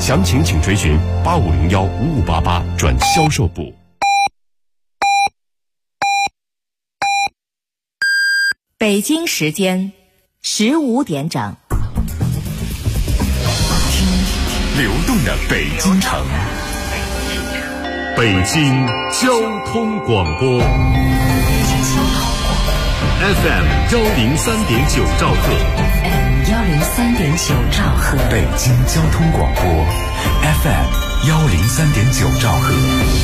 详情请垂询85015588转销售部。 北京时间15点整， 听流动的北京城，北京交通广播 FM 103.9兆赫 103.9兆赫， 北京交通广播 FM 103.9兆赫。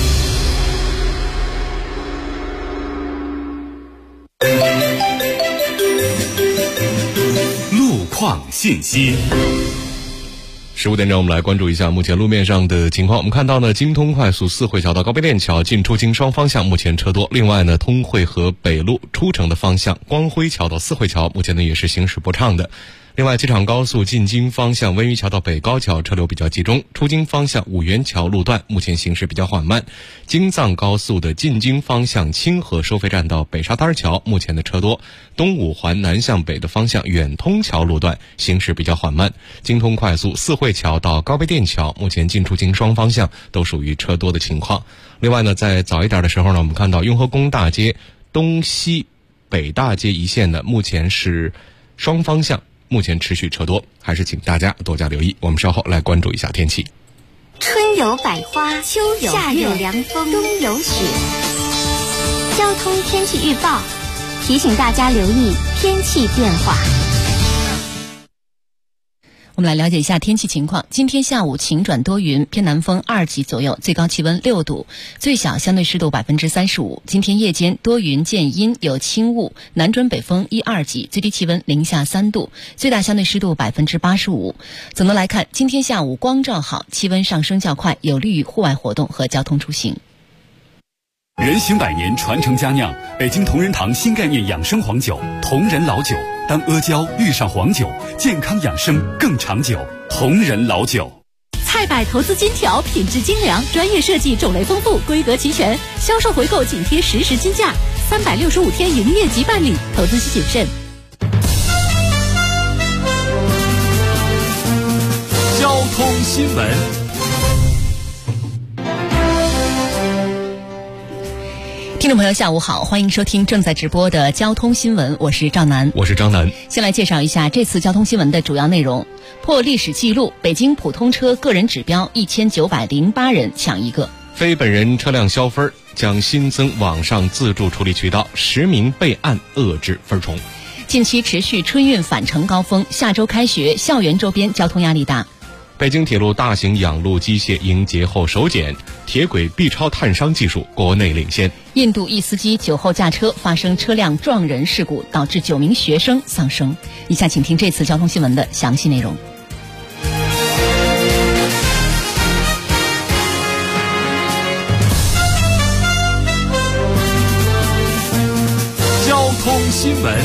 路况信息。15点整，我们来关注一下目前路面上的情况。我们看到呢，京通快速四惠桥到高碑店桥进出京双方向目前车多。另外呢，通惠河北路出城的方向，光辉桥到四惠桥目前呢也是行驶不畅的。另外，机场高速进京方向温榆桥到北高桥车流比较集中，出京方向五元桥路段目前行驶比较缓慢。京藏高速的进京方向清河收费站到北沙滩桥目前的车多。东五环南向北的方向远通桥路段行驶比较缓慢。京通快速四惠桥到高碑店桥目前进出京双方向都属于车多的情况。另外呢，在早一点的时候呢，我们看到雍和宫大街东西北大街一线呢目前是双方向目前持续车多，还是请大家多加留意。我们稍后来关注一下天气。 春有百花，秋有夏有凉风，冬有雪。交通天气预报提醒大家留意天气变化。 我们来了解一下天气情况。今天下午晴转多云，偏南风2级左右，最高气温6度，最小相对湿度35%。今天夜间多云见阴，有轻雾，南转北风1、2级，最低气温零下3度，最大相对湿度85%。总的来看，今天下午光照好，气温上升较快，有利于户外活动和交通出行。 人行百年，传承佳酿，北京同仁堂新概念养生黄酒，同仁老酒。当阿胶遇上黄酒，健康养生更长久。同仁老酒。 菜百投资金条，品质精良，专业设计，种类丰富，规格齐全，销售回购紧贴实时金价，365天营业即办理，投资需谨慎。 交通新闻。 听众朋友下午好，欢迎收听正在直播的交通新闻，我是赵楠。 我是张楠。 先来介绍一下这次交通新闻的主要内容。破历史记录，北京普通车个人指标1908人抢一个。 非本人车辆消分将新增网上自助处理渠道，实名备案遏制分重。 近期持续春运返程高峰，下周开学，校园周边交通压力大。 北京铁路大型养路机械迎节后首检，铁轨 B 超探伤技术国内领先。 印度一司机酒后驾车发生车辆撞人事故，导致9名学生丧生。以下请听这次交通新闻的详细内容。 交通新闻。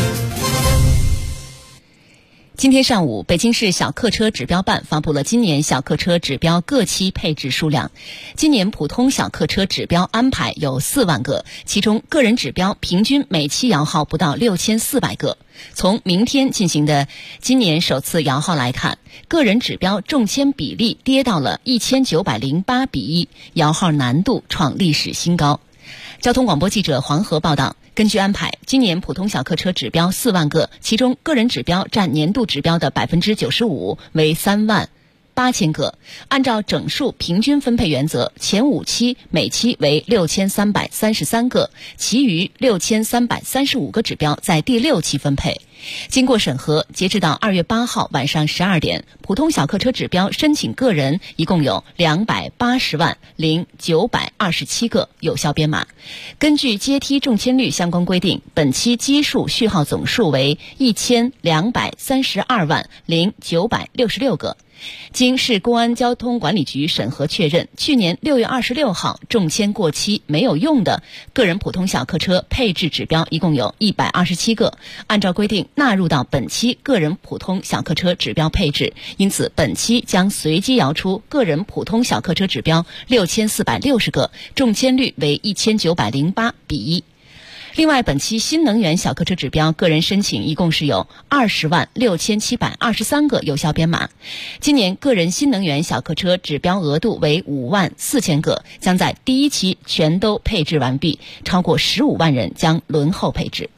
今天上午，北京市小客车指标办发布了今年小客车指标各期配置数量。今年普通小客车指标安排有4万个，其中个人指标平均每期摇号不到6400个。从明天进行的今年首次摇号来看，个人指标中签比例跌到了1908比1，摇号难度创历史新高。交通广播记者黄河报道，根据安排，今年普通小客车指标4万个，其中个人指标占年度指标的95%，为38000个。按照整数平均分配原则，前5期每期为6333个，其余6335个指标在第6期分配。经过审核，截至到2月8号晚上12点，普通小客车指标申请个人一共有280万0927个有效编码。根据阶梯中签率相关规定，本期基数序号总数为1232万0966个。经市公安交通管理局审核确认，去年6月26号中签过期没有用的个人普通小客车配置指标一共有127个，按照规定纳入到本期个人普通小客车指标配置，因此本期将随机摇出个人普通小客车指标6460个，中签率为1908比1。 另外，本期新能源小客车指标个人申请一共是有206723个有效编码。今年个人新能源小客车指标额度为54000个，将在第一期全都配置完毕，超过15万人将轮候配置。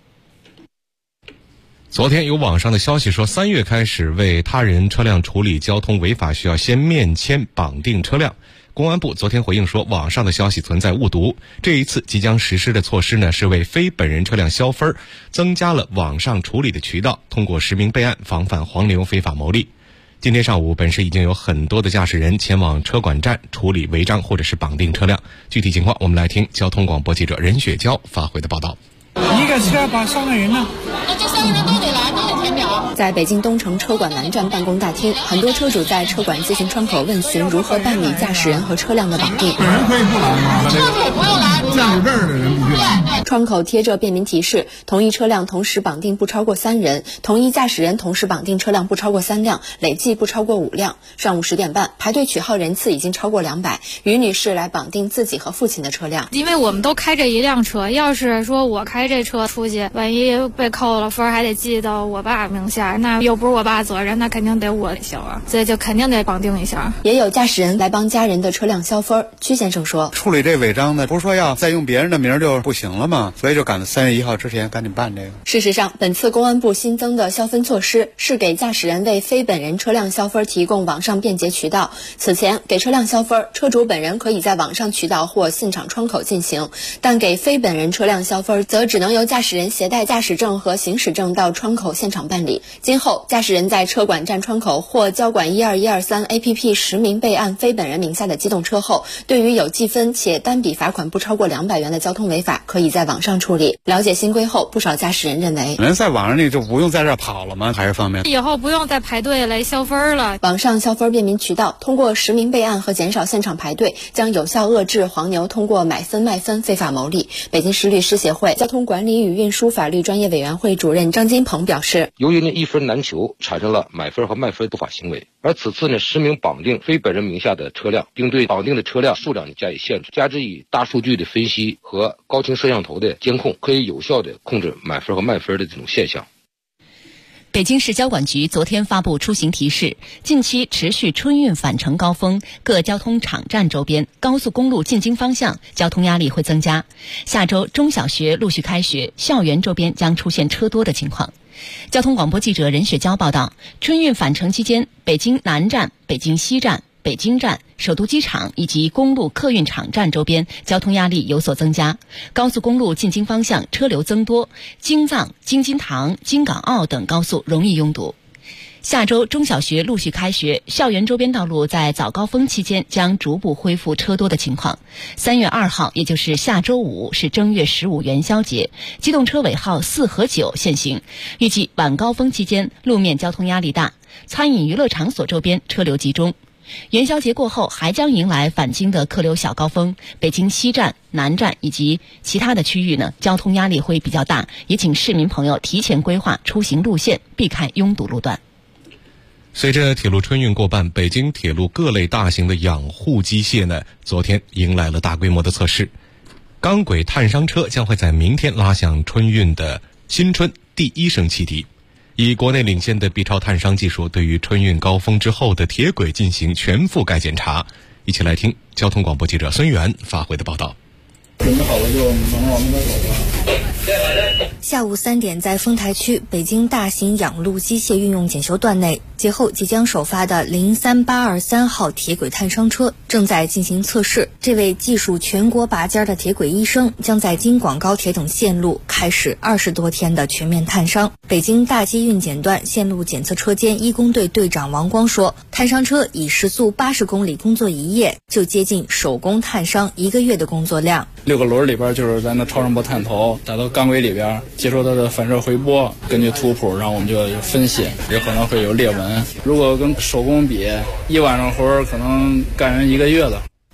昨天有网上的消息说，3月开始为他人车辆处理交通违法需要先面签绑定车辆。公安部昨天回应说，网上的消息存在误读。这一次即将实施的措施呢，是为非本人车辆消分，增加了网上处理的渠道，通过实名备案，防范黄牛非法牟利。今天上午，本市已经有很多的驾驶人前往车管站处理违章或者是绑定车辆。具体情况，我们来听交通广播记者任雪娇发回的报道。 一个车把3个人呢？ 那这3个人都得来，都得填表。 在北京东城车管南站办公大厅，很多车主在车管咨询窗口问询如何办理驾驶人和车辆的绑定。 本人可以不来吗？ 车主不用来， 驾驶证的人不必来。 窗口贴着便民提示：同一车辆同时绑定不超过3人，同一驾驶人同时绑定车辆不超过3辆，累计不超过5辆。上午10点半，排队取号人次已经超过200。于女士来绑定自己和父亲的车辆。 因为我们都开这一辆车，要是说我开这车出去，万一被扣了分还得记到我爸名下，那又不是我爸责任，那肯定得我消啊，所以就肯定得绑定一下。 也有驾驶人来帮家人的车辆消分。曲先生说， 处理这违章的不是说要再用别人的名就不行了吗？所以就赶在3月1号之前赶紧办这个。 事实上，本次公安部新增的消分措施是给驾驶人为非本人车辆消分提供网上便捷渠道。此前给车辆消分，车主本人可以在网上渠道或现场窗口进行，但给非本人车辆消分则只能由驾驶人携带驾驶证和行驶证到窗口现场办理。今后驾驶人在车管站窗口或交管12123 APP 实名备案非本人名下的机动车后，对于有记分且单笔罚款不超过200元的交通违法，可以在网上处理。了解新规后，不少驾驶人认为， 人在网上那就不用在这跑了吗？还是方便？ 以后不用再排队来消分了。 网上消分便民渠道，通过实名备案和减少现场排队，将有效遏制黄牛通过买分卖分非法牟利。北京市律师协会交通管理与运输法律专业委员会主任张金鹏表示， 由于一分难求，产生了买分和卖分不法行为。而此次实名绑定非本人名下的车辆，并对绑定的车辆数量加以限制，加之以大数据的分析和高清摄像头的监控，可以有效地控制买分和卖分的这种现象。 北京市交管局昨天发布出行提示，近期持续春运返程高峰，各交通场站周边、高速公路进京方向交通压力会增加。下周中小学陆续开学，校园周边将出现车多的情况。交通广播记者任雪娇报道，春运返程期间，北京南站、北京西站、北京站、首都机场以及公路客运场站周边交通压力有所增加，高速公路进京方向车流增多，京藏、京津塘、京港澳等高速容易拥堵。下周中小学陆续开学，校园周边道路在早高峰期间将逐步恢复车多的情况。3月2号，也就是下周五，是正月15元宵节，机动车尾号4和9限行。预计晚高峰期间路面交通压力大，餐饮娱乐场所周边车流集中。元宵节过后还将迎来返京的客流小高峰，北京西站、南站以及其他的区域交通压力会比较大，也请市民朋友提前规划出行路线，避开拥堵路段。 随着铁路春运过半，北京铁路各类大型的养护机械昨天迎来了大规模的测试。钢轨探伤车将会在明天拉响春运的新春第1声汽笛。以国内领先的 B 超探伤技术，对于春运高峰之后的铁轨进行全覆盖检查。一起来听交通广播记者孙源发回的报道。 准备好了就能往那边走了。 下午3点，在丰台区北京大型养路机械运用检修段内，节后即将首发的03823号铁轨探伤车正在进行测试。这位技术全国拔尖的铁轨医生将在京广高铁等线路开始20多天的全面探伤。北京大基运检段线路检测车间医工队队长王光说，探伤车以时速80公里工作1夜，就接近手工探伤1个月的工作量。 6个轮里边就是咱的超声波探头打到钢轨里边，接收它的反射回波，根据图谱，然后我们就分析，有可能会有裂纹。如果跟手工比，1晚上活可能干人1个月的。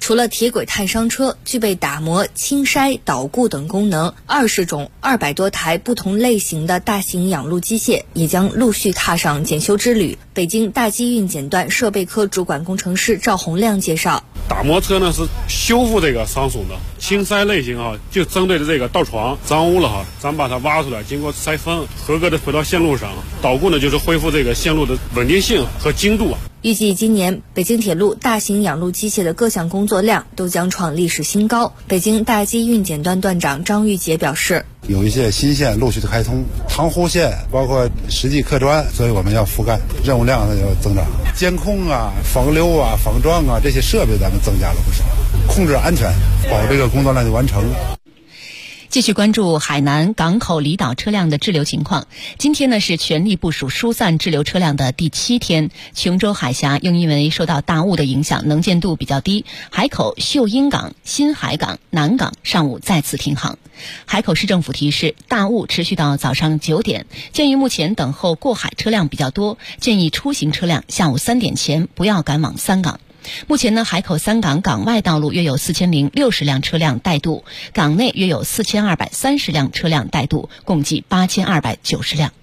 除了铁轨探伤车具备打磨、清筛、捣固等功能，20种200多台不同类型的大型养路机械也将陆续踏上检修之旅。北京大机运检段设备科主管工程师赵洪亮介绍， 打磨车呢是修复这个伤损的，清筛类型就针对的这个道床脏污了咱把它挖出来，经过筛分，合格的回到线路上。捣固呢就是恢复这个线路的稳定性和精度。 预计今年北京铁路大型养路机械的各项工作量都将创历史新高。北京大机运检段段长张玉杰表示， 有一些新线陆续的开通，塘湖线包括实际客专，所以我们要覆盖，任务量要增长。监控防溜防撞这些设备咱们增加了不少，控制安全，保这个工作量的完成。 继续关注海南港口离岛车辆的滞留情况。今天呢是全力部署疏散滞留车辆的第7天，琼州海峡因为受到大雾的影响，能见度比较低，海口、秀英港、新海港、南港上午再次停航。海口市政府提示，大雾持续到早上9点，鉴于目前等候过海车辆比较多，建议出行车辆下午3点前不要赶往3港。目前呢，海口3港港外道路约有4060辆车辆带渡，港内约有4230辆车辆带渡，共计8290辆。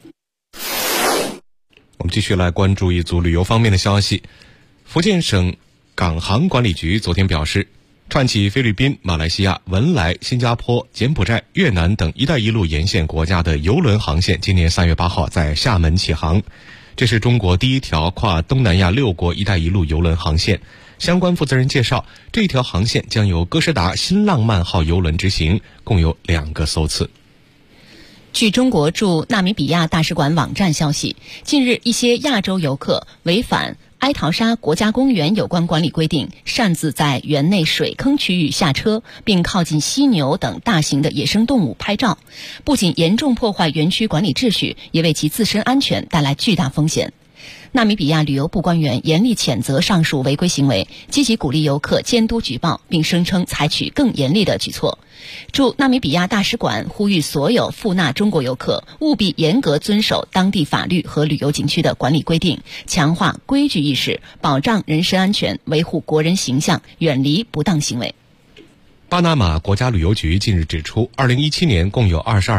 我们继续来关注一组旅游方面的消息。福建省港航管理局昨天表示，串起菲律宾、马来西亚、文莱、新加坡、柬埔寨、越南等“一带一路”沿线国家的邮轮航线今年3月8号在厦门启航。这是中国第一条跨东南亚6国“一带一路”邮轮航线。相关负责人介绍，这一条航线将由哥斯达新浪漫号邮轮执行，共有2个艘次。 据中国驻纳米比亚大使馆网站消息，近日一些亚洲游客违反哀陶沙国家公园有关管理规定，擅自在园内水坑区域下车，并靠近犀牛等大型的野生动物拍照，不仅严重破坏园区管理秩序，也为其自身安全带来巨大风险。纳米比亚旅游部官员严厉谴责上述违规行为，积极鼓励游客监督举报，并声称采取更严厉的举措。驻纳米比亚大使馆呼吁所有赴纳中国游客务必严格遵守当地法律和旅游景区的管理规定，强化规矩意识，保障人身安全，维护国人形象，远离不当行为。 巴拿马国家旅游局近日指出，2017年共有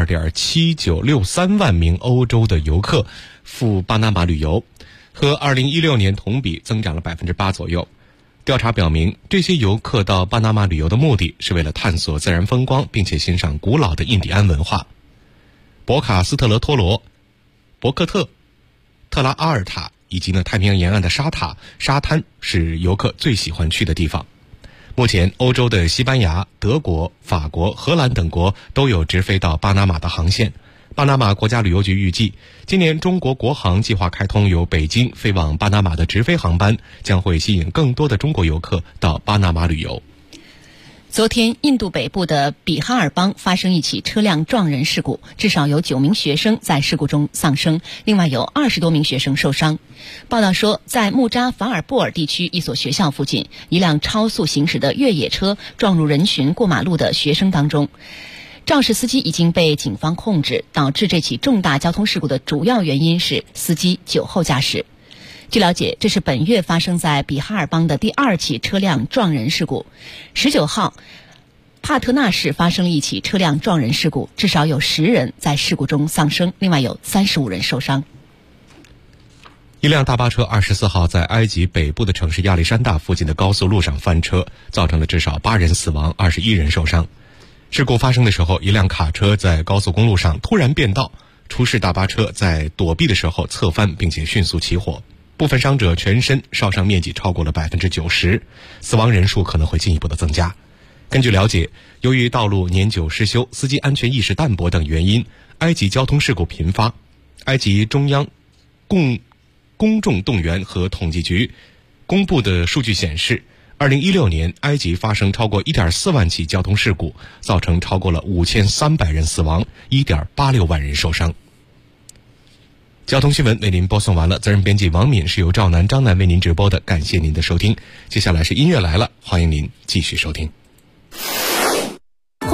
22.7963 万名欧洲的游客赴巴拿马旅游，和2016年同比增长了 8% 左右。调查表明，这些游客到巴拿马旅游的目的是为了探索自然风光，并且欣赏古老的印第安文化。博卡斯特勒托罗、博克特、特拉阿尔塔以及太平洋沿岸的沙滩是游客最喜欢去的地方。目前，欧洲的西班牙、德国、法国、荷兰等国都有直飞到巴拿马的航线。巴拿马国家旅游局预计，今年中国国航计划开通由北京飞往巴拿马的直飞航班，将会吸引更多的中国游客到巴拿马旅游。 昨天，印度北部的比哈尔邦发生一起车辆撞人事故，至少有9名学生在事故中丧生，另外有20多名学生受伤。报道说，在穆扎法尔布尔地区一所学校附近，一辆超速行驶的越野车撞入人群过马路的学生当中。肇事司机已经被警方控制，导致这起重大交通事故的主要原因是司机酒后驾驶。据了解，这是本月发生在比哈尔邦的第2起车辆撞人事故。19号，帕特纳市发生了一起车辆撞人事故，至少有10人在事故中丧生，另外有35人受伤。 一辆大巴车24号在埃及北部的城市亚历山大附近的高速路上翻车，造成了至少8人死亡，21人受伤。事故发生的时候，一辆卡车在高速公路上突然变道，出事大巴车在躲避的时候侧翻，并且迅速起火。部分伤者全身烧伤面积超过了 90%， 死亡人数可能会进一步的增加。根据了解，由于道路年久失修、司机安全意识淡薄等原因，埃及交通事故频发。埃及中央公众动员和统计局公布的数据显示，2016年埃及发生超过 1.4 万起交通事故，造成超过了5300人死亡， 1.86 万人受伤。交通新闻为您播送完了，责任编辑王敏，是由赵楠、张楠为您直播的，感谢您的收听。接下来是音乐来了，欢迎您继续收听。 红红火火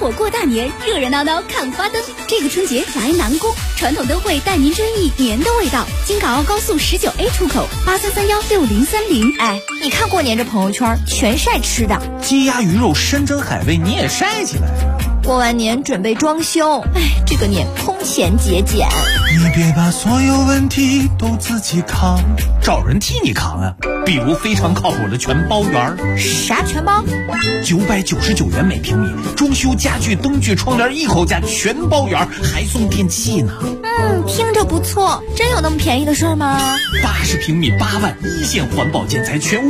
火过大年，热热闹闹看花灯。这个春节来南宫，传统灯会带您追忆年的味道。京港澳高速19A 出口83316030。 哎，你看过年这朋友圈全晒吃的， 鸡鸭鱼肉山珍海味你也晒起来了。 过完年准备装修，哎，这个年空前节俭。 你别把所有问题都自己扛，找人替你扛啊！比如非常靠谱的全包园。 啥全包 ？999元每平米，装修家具、灯具、窗帘一口价，全包圆，还送电器呢。 听着不错，真有那么便宜的事吗？ 80平米8万，一线环保建材，全屋